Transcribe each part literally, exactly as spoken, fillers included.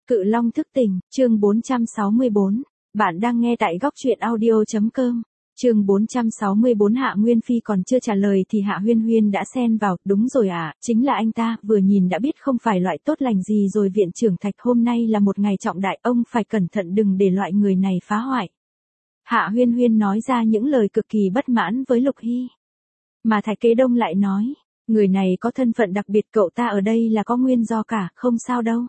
Cự Long thức tỉnh, chương bốn trăm sáu mươi bốn. Bạn đang nghe tại góc truyện audio chấm com. Chương bốn trăm sáu mươi bốn. Hạ Nguyên Phi còn chưa trả lời thì Hạ Huyên Huyên đã xen vào, đúng rồi ạ, à, chính là anh ta, vừa nhìn đã biết không phải loại tốt lành gì rồi. Viện trưởng Thạch, hôm nay là một ngày trọng đại, ông phải cẩn thận đừng để loại người này phá hoại. Hạ Huyên Huyên nói ra những lời cực kỳ bất mãn với Lục Hy. Mà Thạch Kế Đông lại nói, người này có thân phận đặc biệt, cậu ta ở đây là có nguyên do cả, không sao đâu.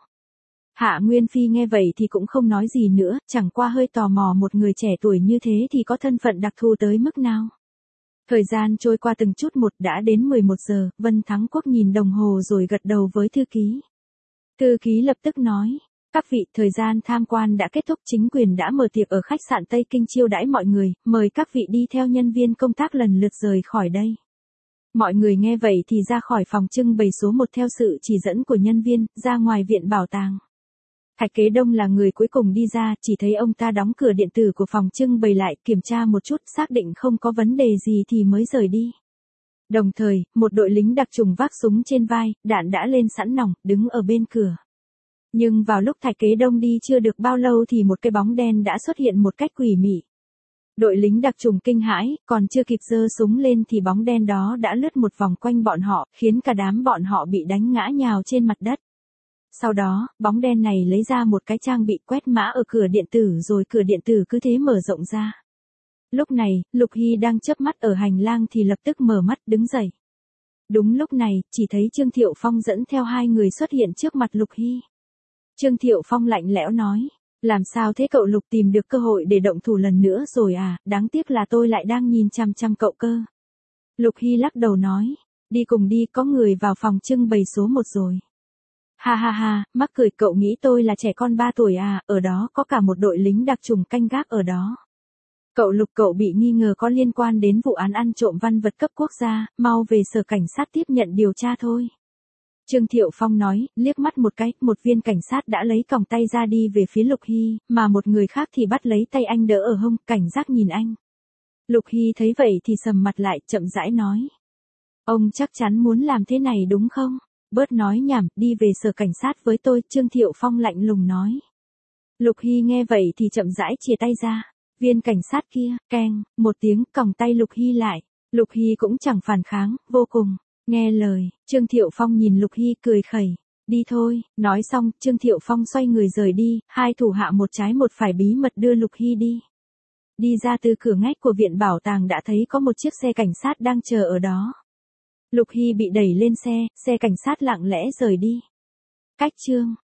Hạ Nguyên Phi nghe vậy thì cũng không nói gì nữa, chẳng qua hơi tò mò một người trẻ tuổi như thế thì có thân phận đặc thù tới mức nào. Thời gian trôi qua từng chút một, đã đến mười một giờ, Vân Thắng Quốc nhìn đồng hồ rồi gật đầu với thư ký. Thư ký lập tức nói, các vị, thời gian tham quan đã kết thúc, chính quyền đã mở tiệc ở khách sạn Tây Kinh chiêu đãi mọi người, mời các vị đi theo nhân viên công tác lần lượt rời khỏi đây. Mọi người nghe vậy thì ra khỏi phòng trưng bày số một theo sự chỉ dẫn của nhân viên, ra ngoài viện bảo tàng. Thạch Kế Đông là người cuối cùng đi ra, chỉ thấy ông ta đóng cửa điện tử của phòng trưng bày lại, kiểm tra một chút, xác định không có vấn đề gì thì mới rời đi. Đồng thời, một đội lính đặc trùng vác súng trên vai, đạn đã lên sẵn nòng, đứng ở bên cửa. Nhưng vào lúc Thạch Kế Đông đi chưa được bao lâu thì một cái bóng đen đã xuất hiện một cách quỷ mị. Đội lính đặc trùng kinh hãi, còn chưa kịp giơ súng lên thì bóng đen đó đã lướt một vòng quanh bọn họ, khiến cả đám bọn họ bị đánh ngã nhào trên mặt đất. Sau đó, bóng đen này lấy ra một cái trang bị quét mã ở cửa điện tử rồi cửa điện tử cứ thế mở rộng ra. Lúc này, Lục Hy đang chớp mắt ở hành lang thì lập tức mở mắt đứng dậy. Đúng lúc này, chỉ thấy Trương Thiệu Phong dẫn theo hai người xuất hiện trước mặt Lục Hy. Trương Thiệu Phong lạnh lẽo nói, làm sao thế cậu Lục, tìm được cơ hội để động thủ lần nữa rồi à, đáng tiếc là tôi lại đang nhìn chằm chằm cậu cơ. Lục Hy lắc đầu nói, đi cùng đi, có người vào phòng trưng bày số một rồi. Ha ha ha, mắc cười, cậu nghĩ tôi là trẻ con ba tuổi à, ở đó có cả một đội lính đặc trùng canh gác ở đó. Cậu Lục, cậu bị nghi ngờ có liên quan đến vụ án ăn trộm văn vật cấp quốc gia, mau về sở cảnh sát tiếp nhận điều tra thôi. Trương Thiệu Phong nói, liếc mắt một cái, một viên cảnh sát đã lấy còng tay ra đi về phía Lục Hy, mà một người khác thì bắt lấy tay anh đỡ ở hông, cảnh giác nhìn anh. Lục Hy thấy vậy thì sầm mặt lại, chậm rãi nói. Ông chắc chắn muốn làm thế này đúng không? Bớt nói nhảm, đi về sở cảnh sát với tôi, Trương Thiệu Phong lạnh lùng nói. Lục Hy nghe vậy thì chậm rãi chìa tay ra. Viên cảnh sát kia, keng, một tiếng, còng tay Lục Hy lại. Lục Hy cũng chẳng phản kháng, vô cùng. Nghe lời, Trương Thiệu Phong nhìn Lục Hy cười khẩy. Đi thôi, nói xong, Trương Thiệu Phong xoay người rời đi, hai thủ hạ một trái một phải bí mật đưa Lục Hy đi. Đi ra từ cửa ngách của viện bảo tàng đã thấy có một chiếc xe cảnh sát đang chờ ở đó. Lục Hy bị đẩy lên xe, xe cảnh sát lặng lẽ rời đi. Cách chương